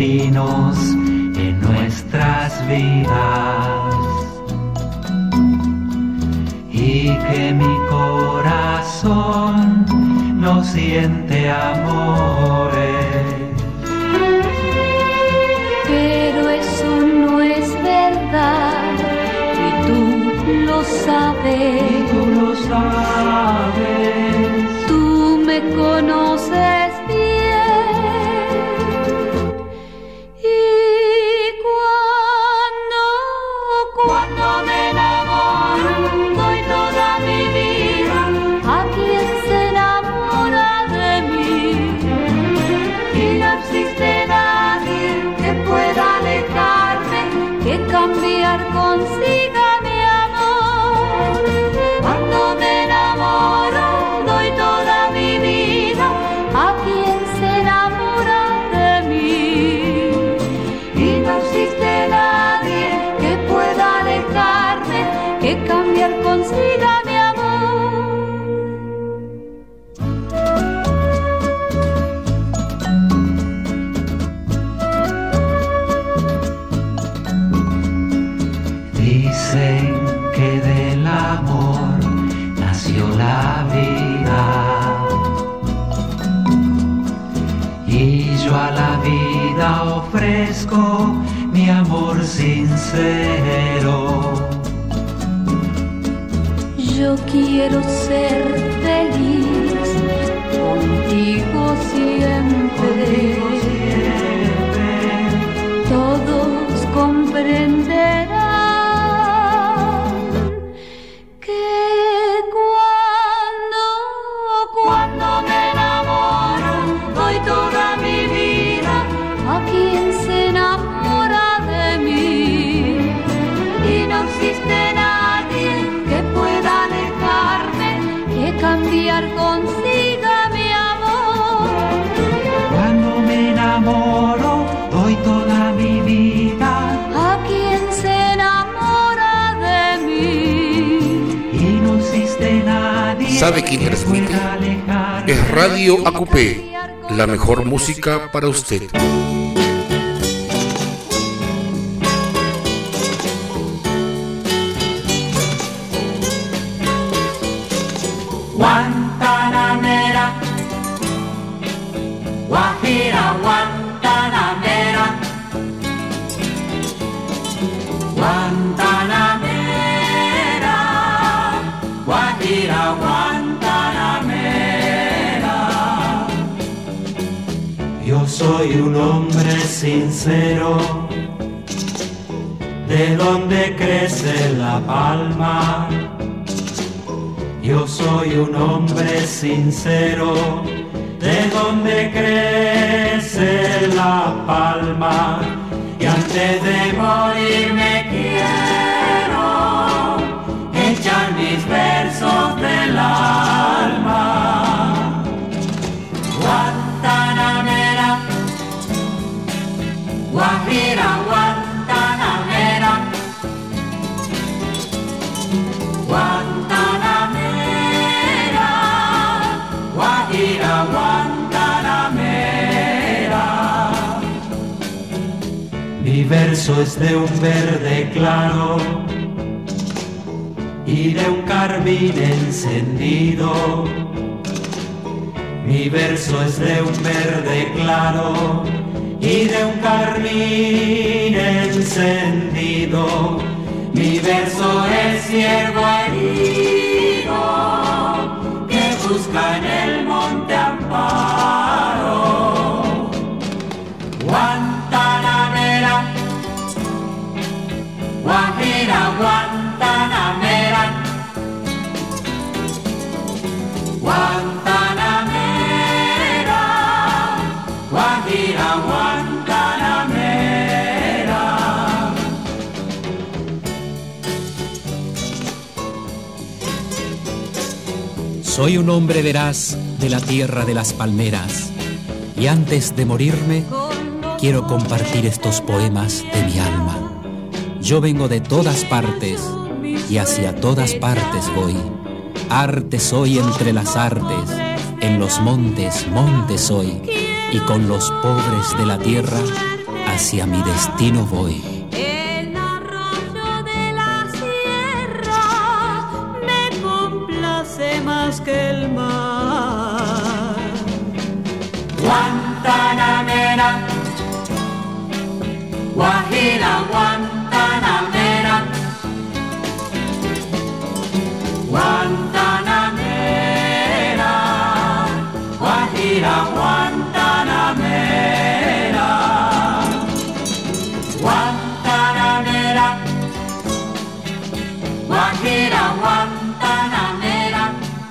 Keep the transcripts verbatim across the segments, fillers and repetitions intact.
peregrinos en nuestras vidas, y que mi corazón no siente amores. Pero eso no es verdad, y tú lo sabes. Y tú lo sabes. Tú me conoces bien. Y cuando, cuando me enamoro, doy toda mi vida a quien se enamora de mí. Y no existe nadie que pueda alejarme, que cambiar consiga mi amor. Cuando me enamoro, doy toda mi vida a quien se enamora de mí. Y no existe nadie que pueda alejarme, que cambiar consiga mi amor. Dicen que del amor nació la vida, y yo a la vida ofrezco mi amor sincero. Yo quiero ser feliz contigo siempre. Contigo siempre. Todos comprenderán que cuando, cuando me enamoro, doy toda mi vida a quien se enamora de mí. Y no existe nadie que pueda alejarme, que cambiar consiga mi amor. Cuando me enamoro, doy toda mi vida A quien se enamora de mí. y no existe nadie. ¿Sabe quién transmite? Es Radio A Q P, la mejor música para usted. Guantanamera, Guajira, Guantanamera, Guantanamera, Guajira, Guantanamera. Yo soy un hombre sincero, de donde crece la palma. Yo soy un hombre sincero, de donde crece la palma. Y antes de morir me quiero echar mis versos del alma. Guantanamera, Guajira, Guantanamera, Guantanamera, Guajira, Guantanamera. Mi verso es de un verde claro y de un carmín encendido. Mi verso es de un verde claro y de un carmín encendido. Mi verso es ciervo herido que busca en el monte amparo. Guantanamera, Guajira, Guantanamera, Guantanamera, Guajira, Guantanamera. Soy un hombre veraz de la tierra de las palmeras, y antes de morirme quiero compartir estos poemas de mi alma. Yo vengo de todas partes y hacia todas partes voy. Arte soy entre las artes, en los montes, montes soy, y con los pobres de la tierra hacia mi destino voy. El arroyo de la sierra me complace más que el mar. Guantanamera, Guajira, Guantanamera, Guantanamera, Guajira, Guantanamera, Guantanamera, Guajira, Guantanamera.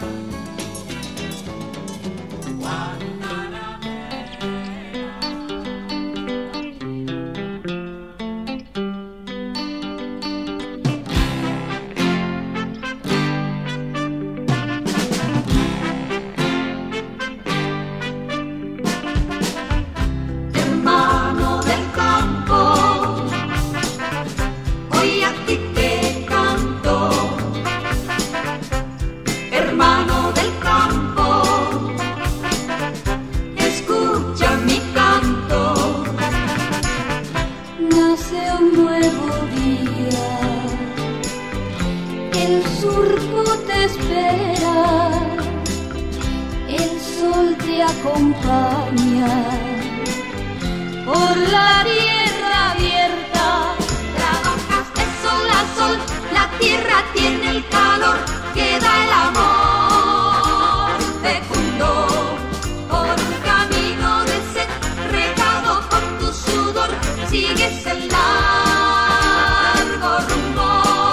Acompaña por la tierra abierta. Trabajas de sol a sol, la tierra tiene el calor que da el amor fecundo. Por un camino de sed regado con tu sudor, sigues el largo rumbo.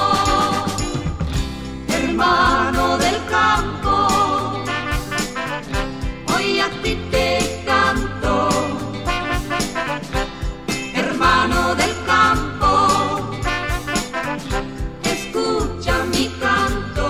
Hermano del campo, hoy a ti te canto, hermano del campo, escucha mi canto.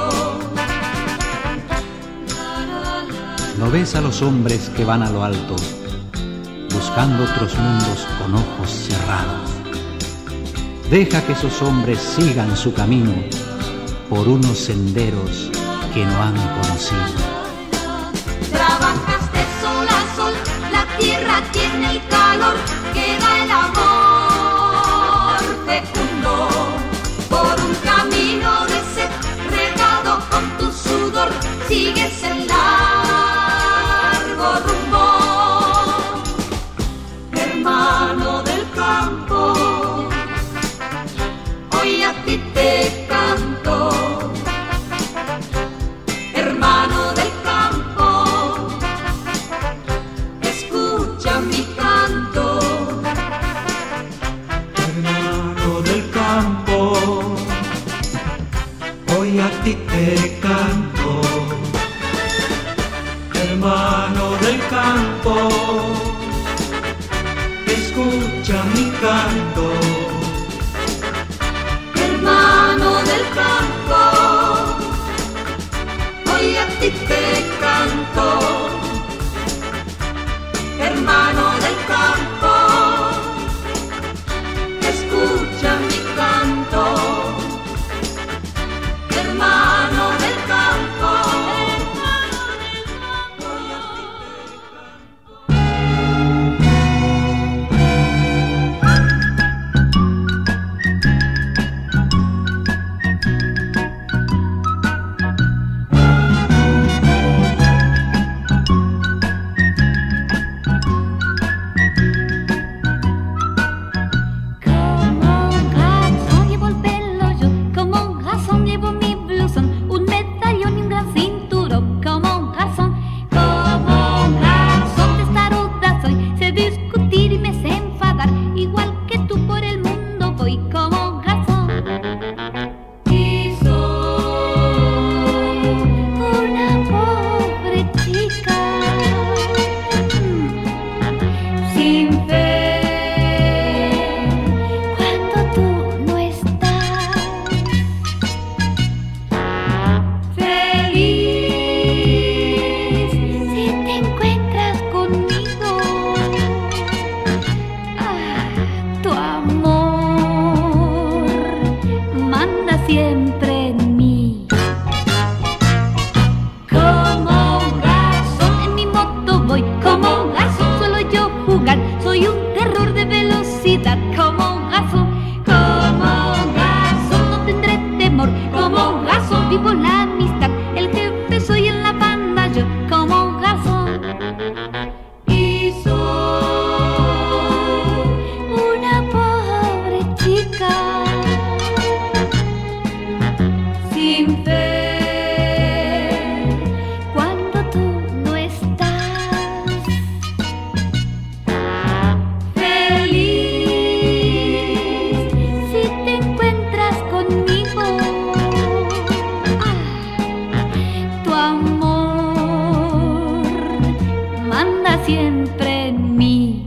¿No ves a los hombres que van a lo alto, buscando otros mundos con ojos cerrados? Deja que esos hombres sigan su camino por unos senderos que no han conocido. Trabajas de sol a sol, la tierra tiene el calor que da el amor fecundo. Por un camino de sed regado con tu sudor, sigues el largo rumbo. Hermano del campo, hoy a ti te canto, hermano del campo, escucha mi canto. Hermano del campo, hoy a ti te canto, hermano del campo, escucha mi canto. Hermano del campo, hoy a ti te canto, hermano del campo, escucha mi canto. Hermano del campo, hermano del campo, hoy a ti te eternidad. Como gaso, como gaso no tendré temor. Como gaso vivo la amistad. El jefe soy en la banda yo. Como gaso. Y soy una pobre chica sin fe. Siempre en mí.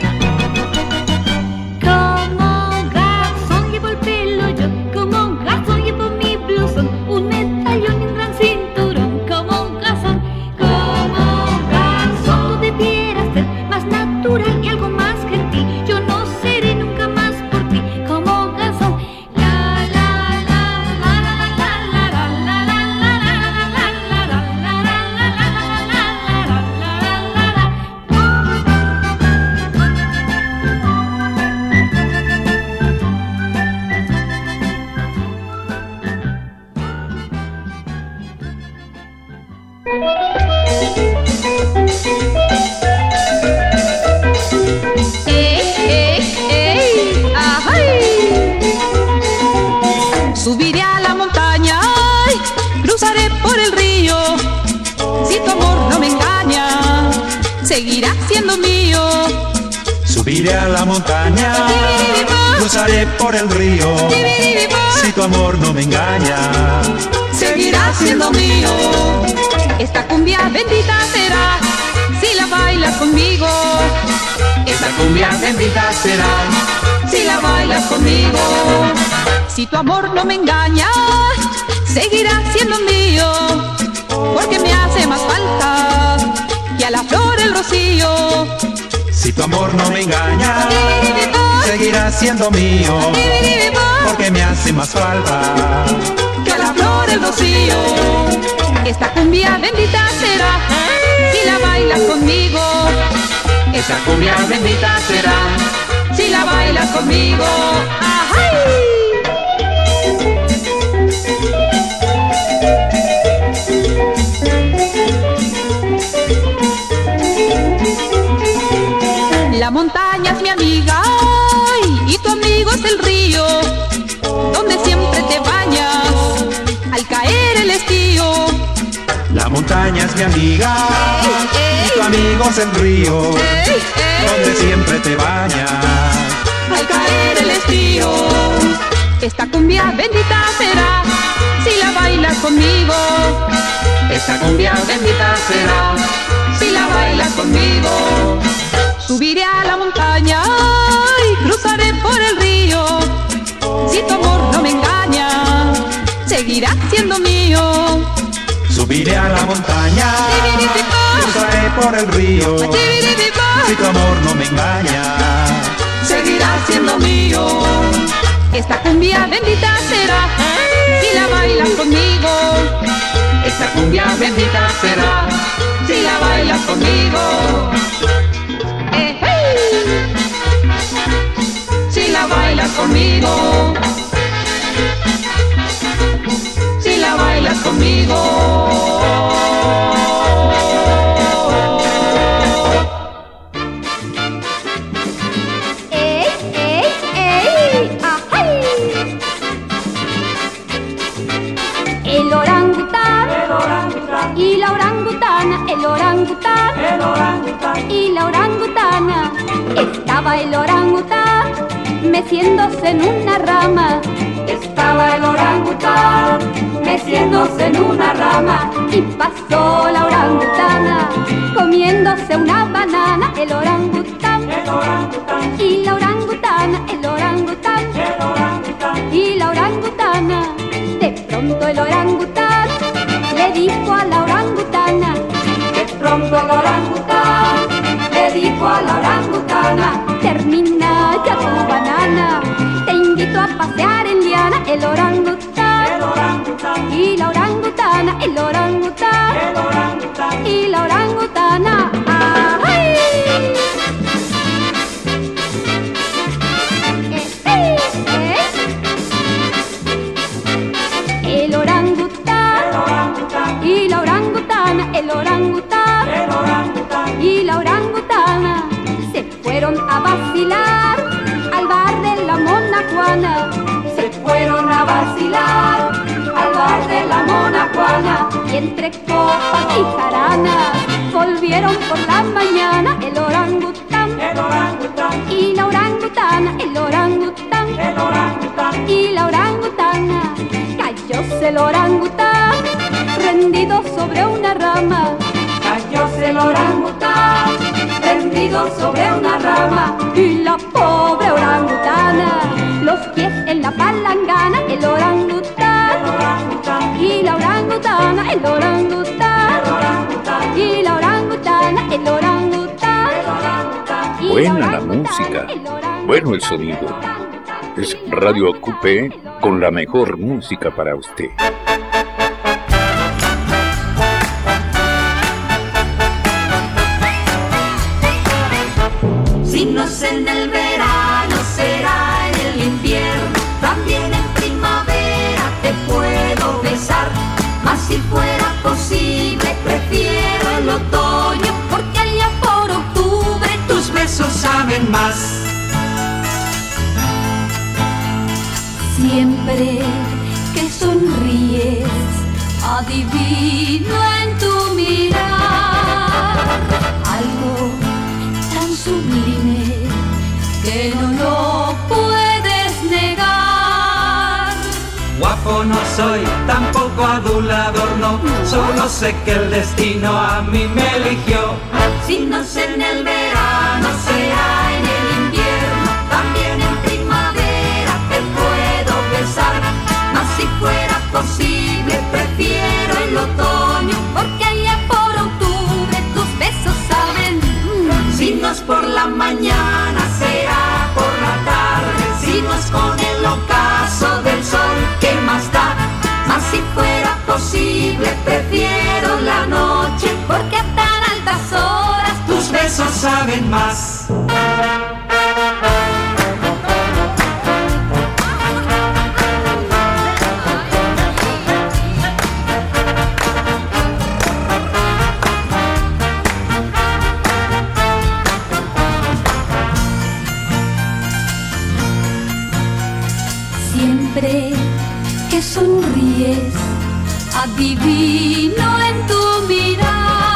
Como garzón llevo el pelo yo, como garzón llevo mi blusón, un medallón y un gran cinturón. Como garzón, como garzón tú debieras ser más natural y algo más gentil. Yo no seré nunca más por ti. Como garzón, la la la la la la la la la la la la la la la. Subiré a la montaña, ay, cruzaré por el río. Si tu amor no me engaña, seguirá siendo mío. Subiré a la montaña, cruzaré por el río. Si tu amor no me engaña, seguirá siendo mío. Esta cumbia bendita será si la bailas conmigo. Esta cumbia bendita será si la bailas conmigo. Si tu amor no me engaña, seguirá siendo mío, porque me hace más falta que a la flor el rocío. Si tu amor no me engaña, seguirá siendo mío, porque me hace más falta que a la flor el rocío. Esta cumbia bendita será si la bailas conmigo. Esta cumbia bendita será si la bailas conmigo. ¡Ajay! La montaña es mi amiga y tu amigo es el río, donde siempre te bañas al caer el estío. La montaña es mi amiga y tu amigo es el río, donde siempre te bañas al caer el estío. Esta cumbia bendita será si la bailas conmigo. Esta cumbia bendita será si la bailas conmigo. Subiré a la montaña y cruzaré por el río. Si tu amor no me engaña, seguirá siendo mío. Subiré a la montaña, cruzaré por el río. Si tu amor no me engaña, seguirá siendo mío. Esta cumbia bendita será si la bailas conmigo. Esta cumbia bendita será si la bailas conmigo. Eh, hey. Si la bailas conmigo. Si la bailas conmigo. ¡Ey, ey, ey! ¡Ajay! El orangután, El orangután, y la orangutana, el orangután, el orangután, y la orangutana. Estaba el orangután meciéndose en una rama. Estaba el orangután meciéndose en una rama. Y pasó la orangutana comiéndose una banana. El orangután, el orangután, y la orangutana, el orangután, el orangután, y la orangutana. De pronto el orangután le dijo a la orangutana. De pronto el orangután le dijo a la orangutana. Termina ya tu banana, te invito a pasear en liana. El orangután, el orangután, y la orangutana, el orangután, el orangután, y la orangutana. ¡Ay! entre copas y jaranas, volvieron por la mañana el orangután, el orangután y la orangutana, el orangután, el orangután y la orangutana. Cayóse el orangután, rendido sobre una rama. Cayóse el orangután, rendido sobre una rama. Y la pobre orangutana, los pies en la palangana. El orangután, el orangután y la orangutana, el orangután, el orangután y la orangutana, el orangután. el orangután. y Buena la orangutana, música, el orangután, bueno el sonido. Es Radio Acupé con la mejor música para usted. Si no es en el verano, será en el invierno. También en primavera te puedo besar. Mas si fuera posible, prefiero el otoño, porque allá por octubre tus besos saben más. Siempre que sonríes, adivino en tu mirar algo tan sublime que no lo puedes negar. Guapo no soy, tampoco adulador no, solo sé que el destino a mí me eligió. Si no es en el verano, será en el invierno. También en primavera te puedo besar. Mas si fuera posible, prefiero el otoño, porque allá por octubre tus besos saben. Si no es por la mañana, será por la tarde. Si no es con el ocaso del sol, ¿qué más da? Mas si fuera posible, prefiero la noche, porque a tan altas horas tus besos saben más. Siempre que sonríes, adivino en tu mirar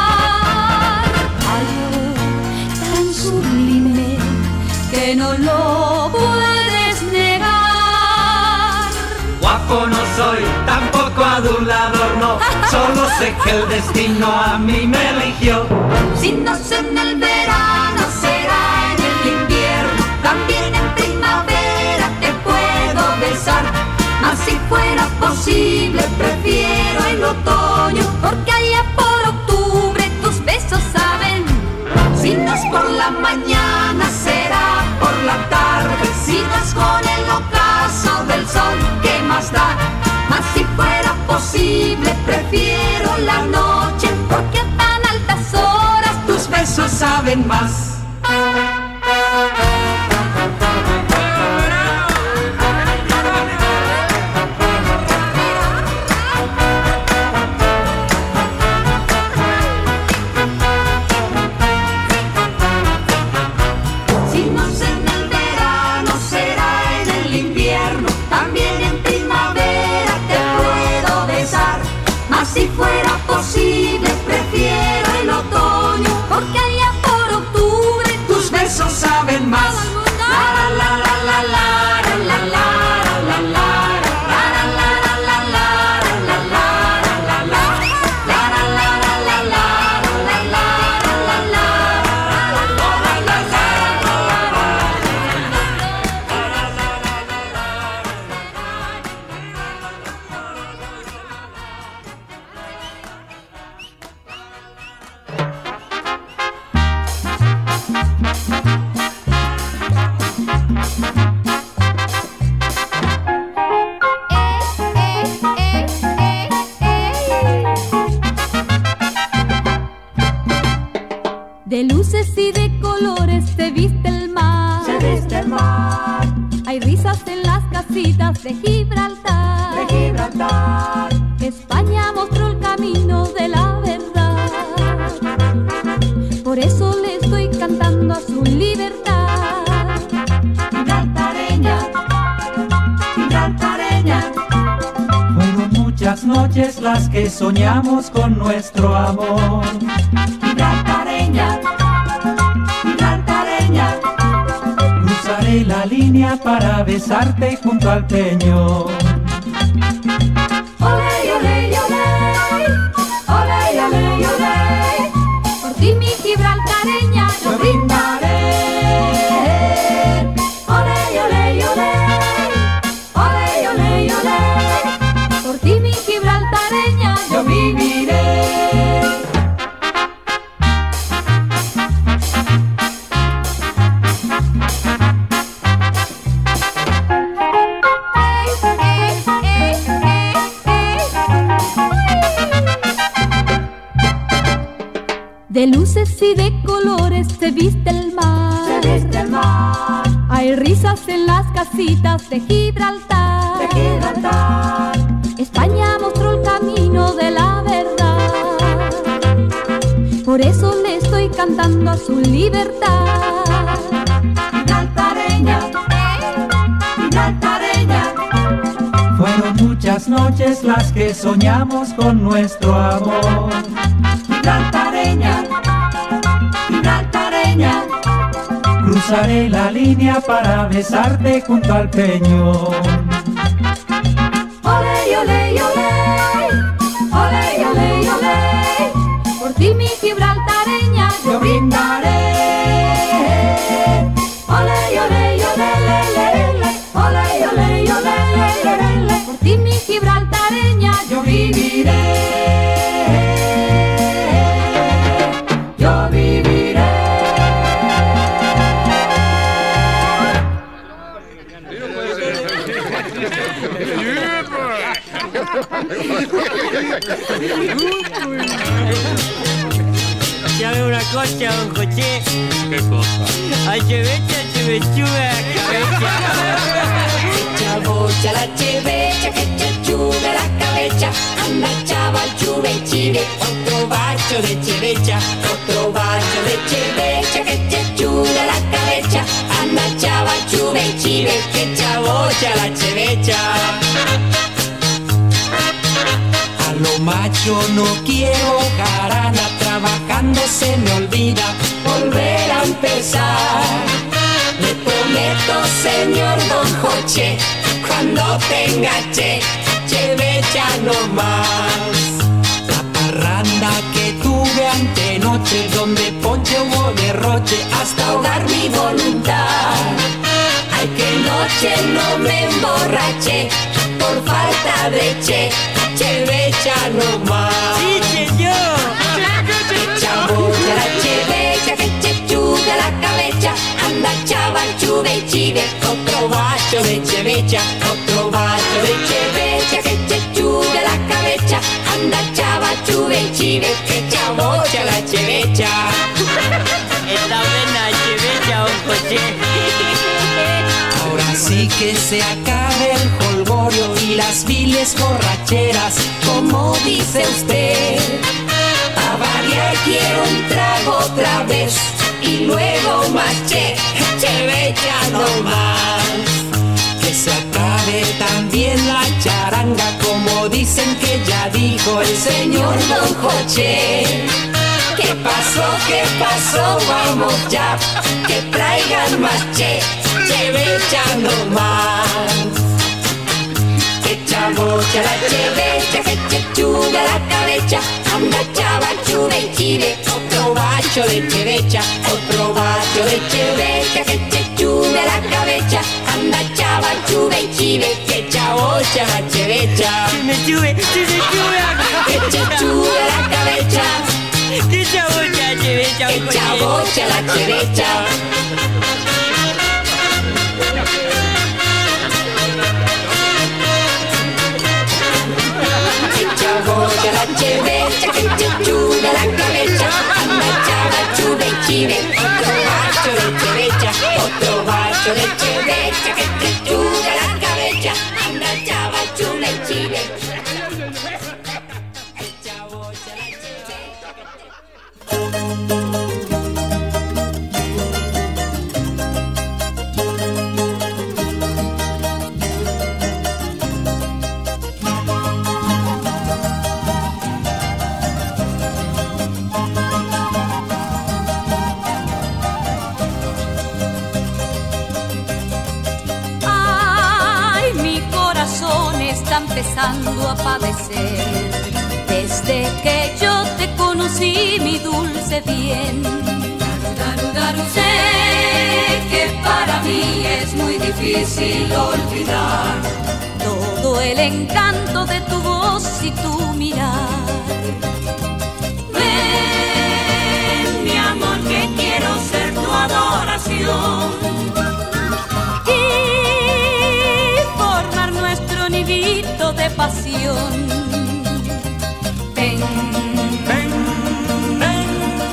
algo tan sublime que no lo puedes negar. Guapo no soy, tampoco adulador no, solo sé que el destino a mí me eligió. Si no es en el verano, será en el invierno. También en primavera te puedo besar. Mas si fuera posible, prefiero el otoño, porque allá por octubre tus besos saben. Si no es por la mañana, será por la tarde. Si no es con el ocaso del sol, ¿qué más da? Mas si fuera posible, prefiero la noche, porque a tan altas horas tus besos saben más. Si no es en el verano, será en el invierno. También en primavera te puedo besar. Mas si fuera posible, prefiero el otoño, porque allá por octubre tus besos saben más. La la la la la la la la la la la. De luces y de colores se viste el mar. Se viste el mar Hay risas en las casitas de Gibraltar. de Gibraltar. España mostró el camino de la verdad. Por eso le estoy cantando a su libertad. Gibraltareña, gibraltareña. Fueron muchas muchas noches las que soñamos con nuestro amor. Gibraltareña, gibraltareña, cruzaré la línea para besarte junto al peñón. Ole, ole, ole, ole, ole, ole, por ti mi gibraltareña yo brindaré. Ole, ole, ole, ole, ole, ole, por ti mi gibraltareña yo viviré. De luces y de colores se viste el mar, Se viste el mar hay risas en las casitas de Gibraltar. de Gibraltar. España mostró el camino de la verdad, por eso le estoy cantando a su libertad. Gibraltareña, gibraltareña, Fueron muchas noches las que soñamos con nuestro amor. gibraltareña, gibraltareña, Cruzaré la línea para besarte junto al peñón. ole, ole, ole, ole, ole, ole, Por ti mi gibraltareña yo brindaré. Ole, ole, ole, le, le, le, ole, ole, ole, le, le, le, por ti mi gibraltareña yo viviré. Yo viviré. ¿Sabe una cosa, don José? ¿Qué cosa? Achevecha, achevechuga, cabeza. Chabocha la chevecha, que chechuga la cabeza. Anda chaval, chuve y chive. Otro bacho de chevecha, Otro bacho de chevecha, que chechuga la cabeza. Anda chaval, chuve y chive. que chabocha la chevecha. A lo macho no quiero jarana, trabajando se me olvida Volver a empezar. Le prometo, señor Don Joche, cuando tenga che, chevecha no más. la parranda que tuve antenoche, donde ponche hubo derroche Hasta ahogar mi voluntad. Ay, que noche no me emborraché por falta de che, chevecha no más. ¡Sí, señor! Chabocha la chevecha, que chechuga la cabeza. Anda chaval, chuve y chive. Otro bacho de chevecha, Otro bacho de chevecha, que chechuga la cabeza. Anda chaval, chuve y chive. que chabocha la chevecha. Está buena chevecha, don José. Ahora sí que se acabe el jolgorio y las viles borracheras, Como dice usted, a variar quiero un trago otra vez. Y luego más che, chevecha no más. que se acabe también la charanga, como dicen que ya dijo el Señor Don Joche, ¿qué pasó? ¿Qué pasó? Vamos ya, que traigan más che, chevecha no más. Que chabocha la chevecha, que chechuga la cabeza. Anda chaval, chuve y chive. otro bacho de chevecha, Otro bacho de chevecha, que chechuga la cabeza. Anda chaval, chuve y chive. que chabocha la chevecha. Me sube, se me sube. Que chechuga la cabeza. Que chabocha la chevecha, Que don José. chabocha la chevecha. Que chabocha la chevecha, que chechuga la cabeza. Anda chaval, chuve y chive. Otro bacho de chevecha, otro bacho de chevecha, que chechuga la cabeza. Anda chaval, chuve y chive. Que chabocha la chevecha. está empezando a padecer. Desde que yo te conocí, mi dulce bien. Daru, daru, sé que para mí es muy difícil olvidar todo el encanto de tu voz y tu mirar. Ven, mi amor, que quiero ser tu adoración y formar nuestro nidito de pasión. Ven, ven, ven,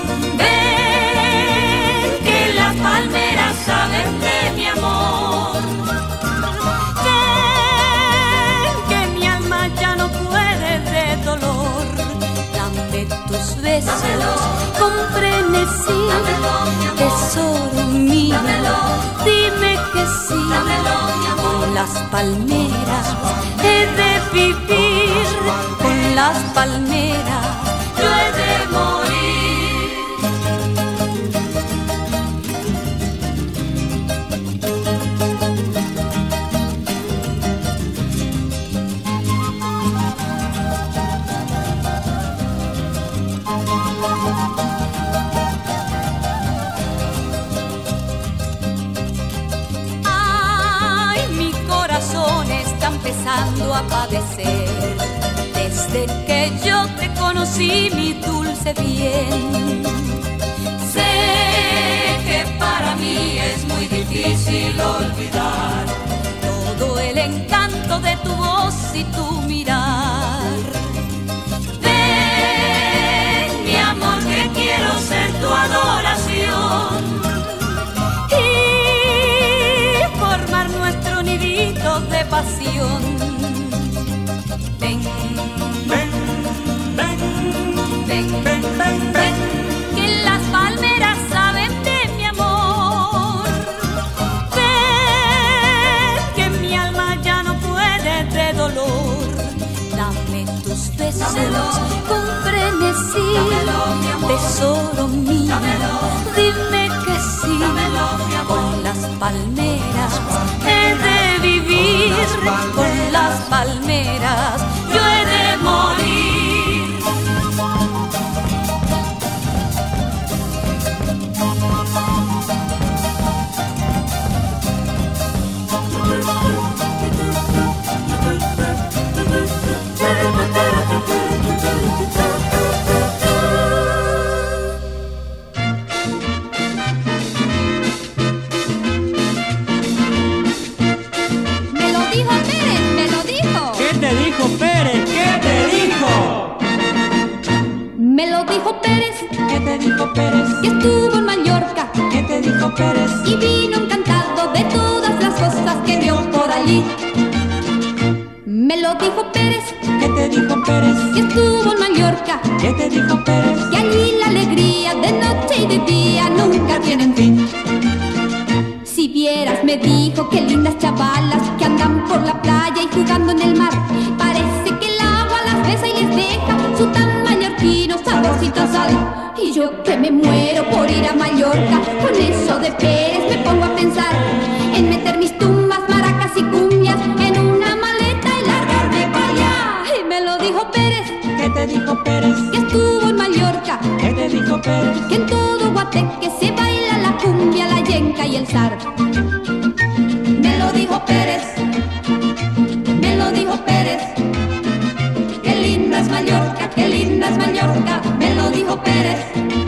ven, que las palmeras saben de mi amor. Ven, que mi alma ya no puede de dolor. Dame tus besos con frenesí, tesoro mío, dime que sí. Con las palmeras he de vivir, con las palmeras yo he de morir. Ay, mi corazón está empezando a padecer. Desde que yo te conocí, mi dulce bien. Sé que para mí es muy difícil olvidar todo el encanto de tu voz y tu mirar. Ven, mi amor, que quiero ser tu adoración y formar nuestro nidito de pasión. Ven, ven, ven, ven, ven, ven, ven, que las palmeras saben de mi amor. Ven, que mi alma ya no puede de dolor. Dame tus besos con frenesí, tesoro mío, dime que sí. Con las palmeras he de vivir, con las palmeras yo he de morir. Me lo dijo Pérez, me lo dijo. ¿Qué te dijo Pérez? ¿Qué te dijo? Me lo dijo Pérez, ¿Qué te dijo Pérez? que estuvo en Mallorca ¿Qué te dijo Pérez? y vino encantado de todas las cosas que vio por allí. Me lo dijo Pérez, ¿Qué te dijo Pérez? que estuvo en Mallorca, ¿Qué te dijo Pérez? que allí la alegría de noche y de día nunca tienen fin. Si vieras, me dijo, qué lindas chavalas que andan por la playa y jugando en el mar. Parece que el agua las besa y les deja su tan mallorquino saborcito a sal. Y yo que me muero por ir a Mallorca, con eso de Pérez me pongo a pensar en meter mis tumbas, maracas y cumbias en una maleta y largarme para allá. Y me lo dijo Pérez, ¿Qué te dijo Pérez? que estuvo en Mallorca, ¿Qué te dijo Pérez? que en todo Guateque se baila la cumbia, la yenca y el zar. Me lo dijo Pérez, me lo dijo Pérez, qué linda es Mallorca, qué linda es Mallorca, me lo dijo Pérez.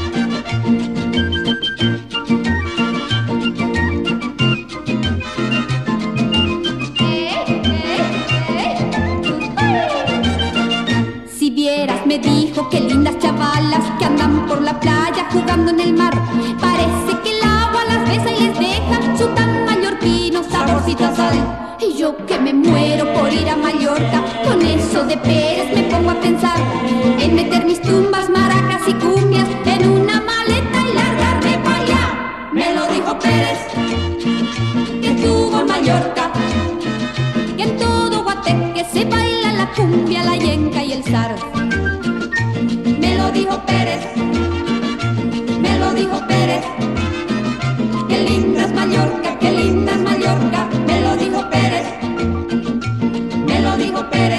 Si vieras, me dijo, qué lindas chavalas que andan por la playa jugando en el mar. Parece que el agua las besa y les deja su tan mallorquino saborcito a sal. Y yo que me muero por ir a Mallorca, con eso de Pérez me pongo a pensar en meter mis tumbas, maracas y cumbias en una maleta y largarme para allá. Me lo dijo Pérez, que estuvo en Mallorca, que en todo Guateque se baila la cumbia, la yenca y el zar. Me lo dijo Pérez, me lo dijo Pérez, qué linda es Mallorca, qué linda es Mallorca, me lo dijo Pérez, me lo dijo Pérez.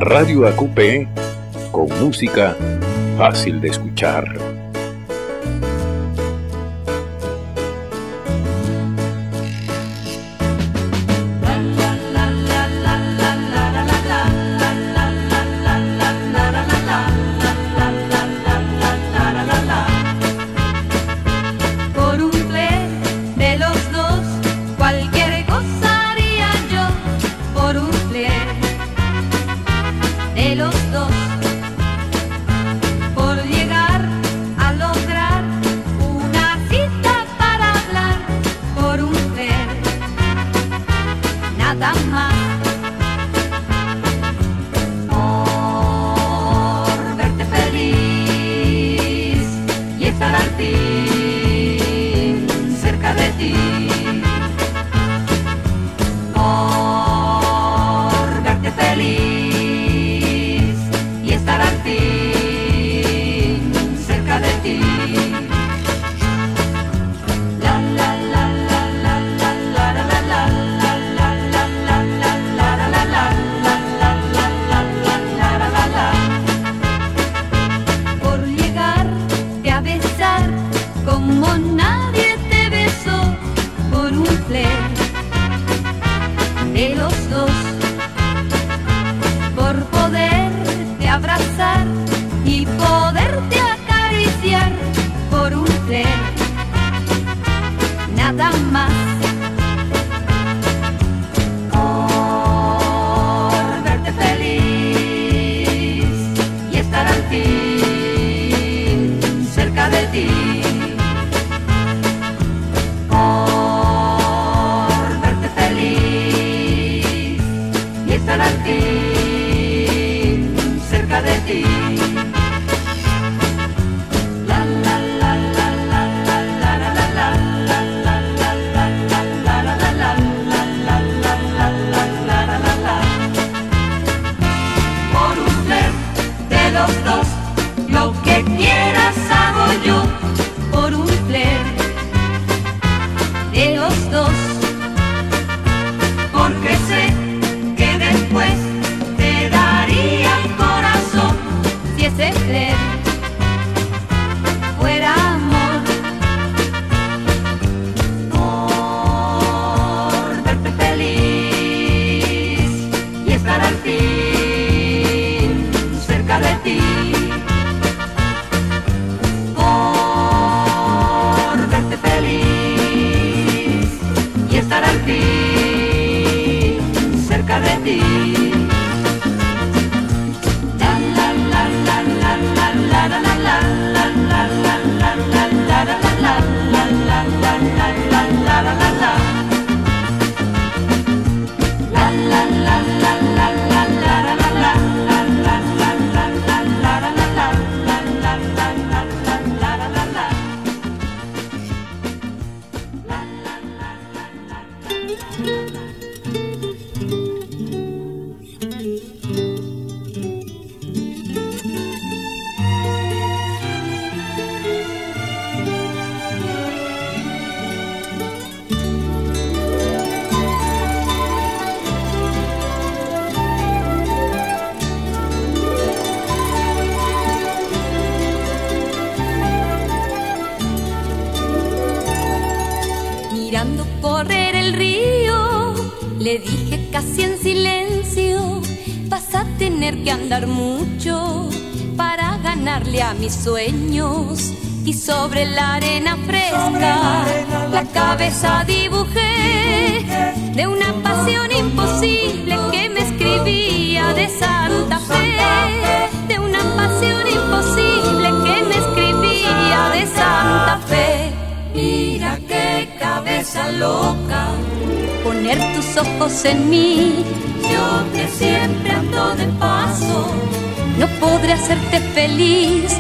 Radio A Q P, con música fácil de escuchar. Mirando correr el río, le dije casi en silencio: vas a tener que andar mucho para ganarle a mis sueños. Y sobre la arena fresca la, arena, la cabeza dibujé de una pasión imposible que me escribía de Santa Fe, de una pasión imposible que me escribía de Santa Fe. Mira qué cabeza loca, poner tus ojos en mí. Yo que siempre ando de paso, no podré hacerte feliz.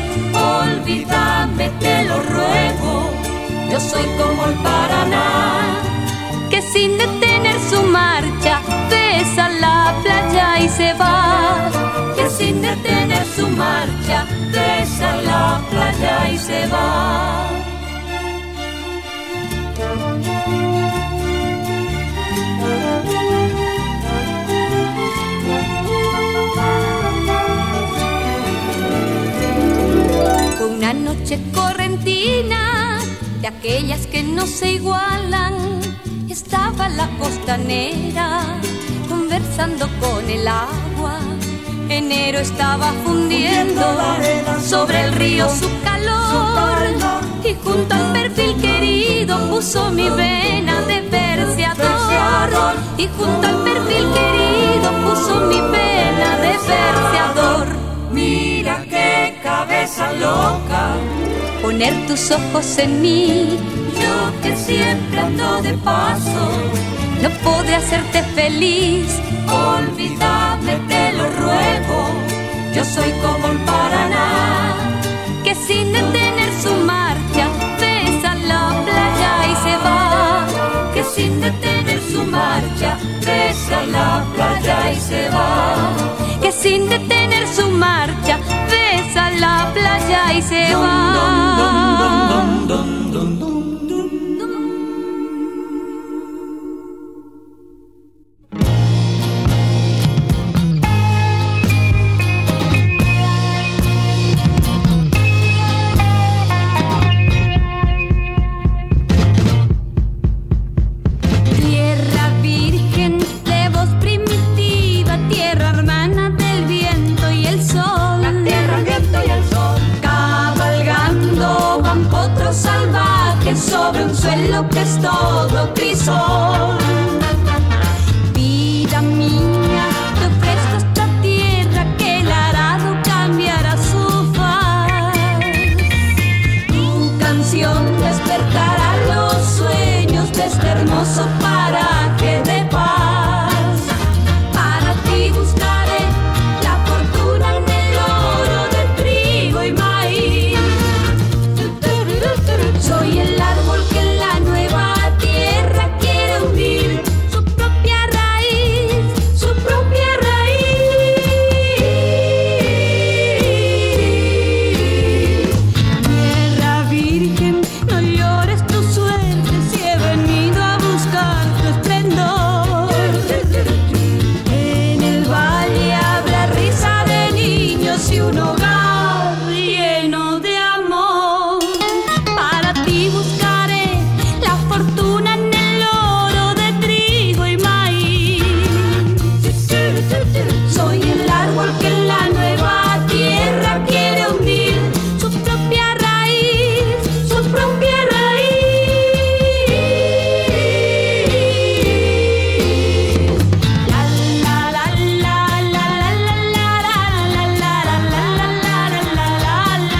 Olvídame, te lo ruego, yo soy como el Paraná, que sin detener su marcha besa la playa y se va. Que sin detener su marcha besa la playa y se va. noche correntina, de aquellas que no se igualan, estaba la costanera conversando con el agua. Enero estaba fundiendo sobre el río su calor, y junto al perfil querido puso mi vena de verseador, y junto al perfil querido puso mi vena de verseador. Mira qué cabeza loca, poner tus ojos en mí, yo que siempre ando de paso, no podré hacerte feliz. Olvídame, te lo ruego, yo soy como el Paraná, que sin detener su marcha besa la playa y se va, que sin detener su marcha besa la playa y se va, que sin detener su marcha besa la playa y se dum, va. Dum, dum, dum, dum, dum, dum. Sobre un suelo que es todo crisol. Vida mía, te ofrezco esta tierra que el arado cambiará su faz. Tu canción despertará los sueños de este hermoso paraje de paz. Para ti buscaré la fortuna en el oro de trigo y maíz. Soy el árbol que en la nueva tierra quiere hundir su propia raíz, su propia raíz. Tierra virgen, no llores tu suerte si he venido a buscar tu esplendor. En el valle habrá risa de niños y un hogar lleno de amor. Para ti buscaré la fortuna en el oro de trigo y maíz. Soy el árbol que en la nueva tierra quiere hundir su propia raíz, su propia raíz. La la la la la la la la la la la la la la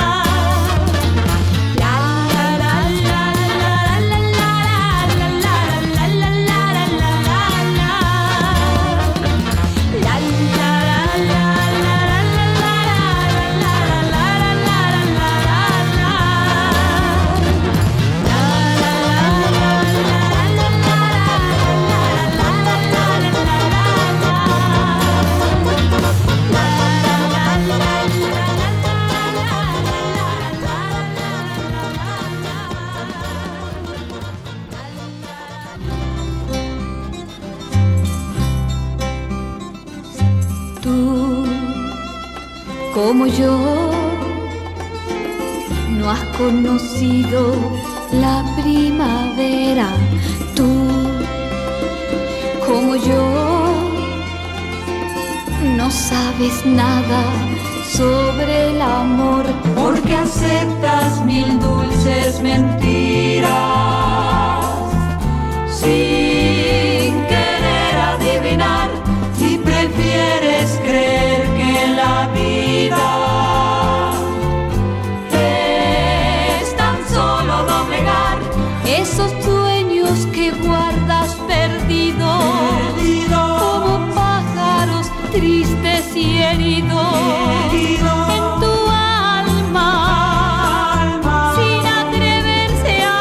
Tú, como yo, no has conocido la primavera. Tú, como yo, no sabes nada sobre el amor, porque aceptas mil dulces mentiras sin querer adivinar, y prefieres creer que la vida es tan solo doblegar esos sueños que guardas perdidos, Perdido. como pájaros tristes y heridos, Herido. en tu alma, Alma. sin atreverse a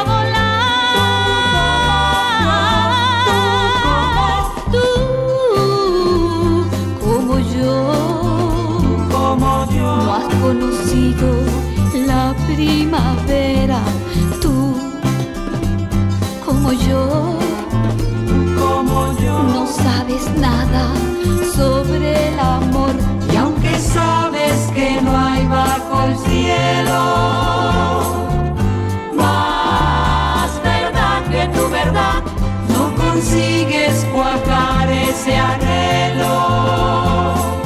volar. Tú, como yo, como yo, no has conocido la primavera. Tú, como yo, como yo, no sabes nada sobre el amor. y aunque sabes que consigues cuajar ese anhelo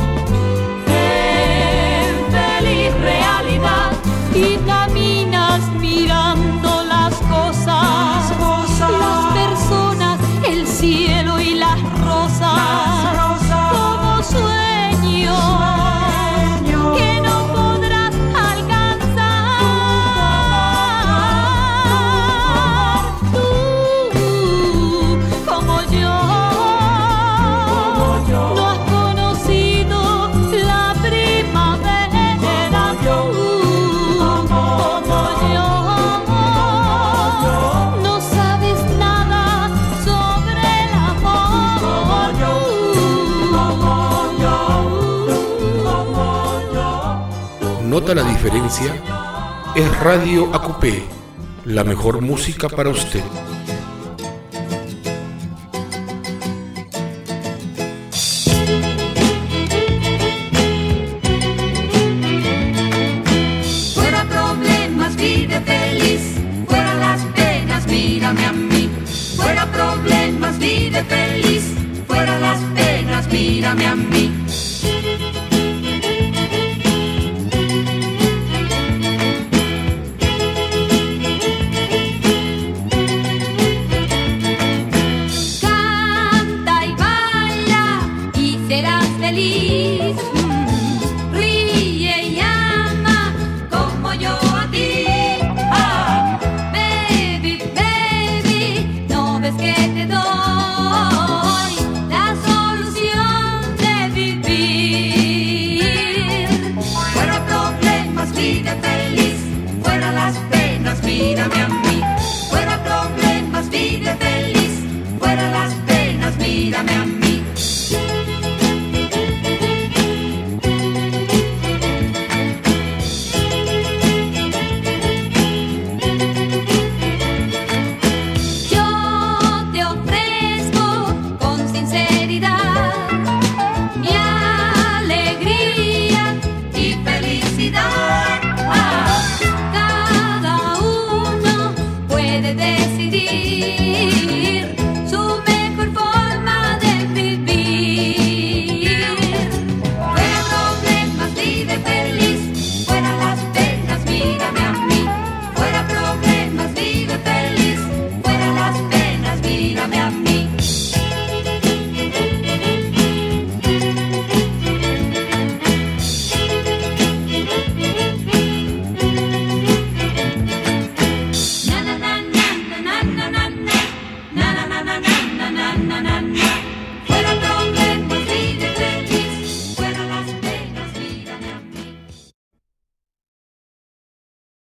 en feliz realidad y caminas mirando las cosas, las cosas, las personas, el cielo y las rosas, las rosas, como sueño, sueño que no podrás alcanzar. Tú, como yo, como yo, no has conocido la primavera. como yo, Tú, como yo, no sabes nada sobre el amor. como yo, como yo, como yo. ¿Nota la diferencia? Es Radio A Q P, la mejor música para usted. Fuera problemas, vive feliz. Fuera las penas, mírame a mí. Fuera problemas, vive feliz. Fuera las penas, mírame a mí. Canta y baila y serás feliz. Mm, ríe y ama como yo a ti. Ah, baby, baby, no ves que te doy la solución de vivir. Fuera problemas, vive feliz. Fuera las penas, mírame a mí. Fuera problemas, vive feliz. Fuera las penas, mírame a mí. Yo te ofrezco con sinceridad mi alegría y felicidad. Ah, cada uno puede decidir su mejor forma de vivir. Fuera problemas, vive feliz. Fuera las penas, mírame a mí. Fuera problemas, vive feliz. Fuera las penas, mírame a mí. Na na na na na na na na na na na na na na na na.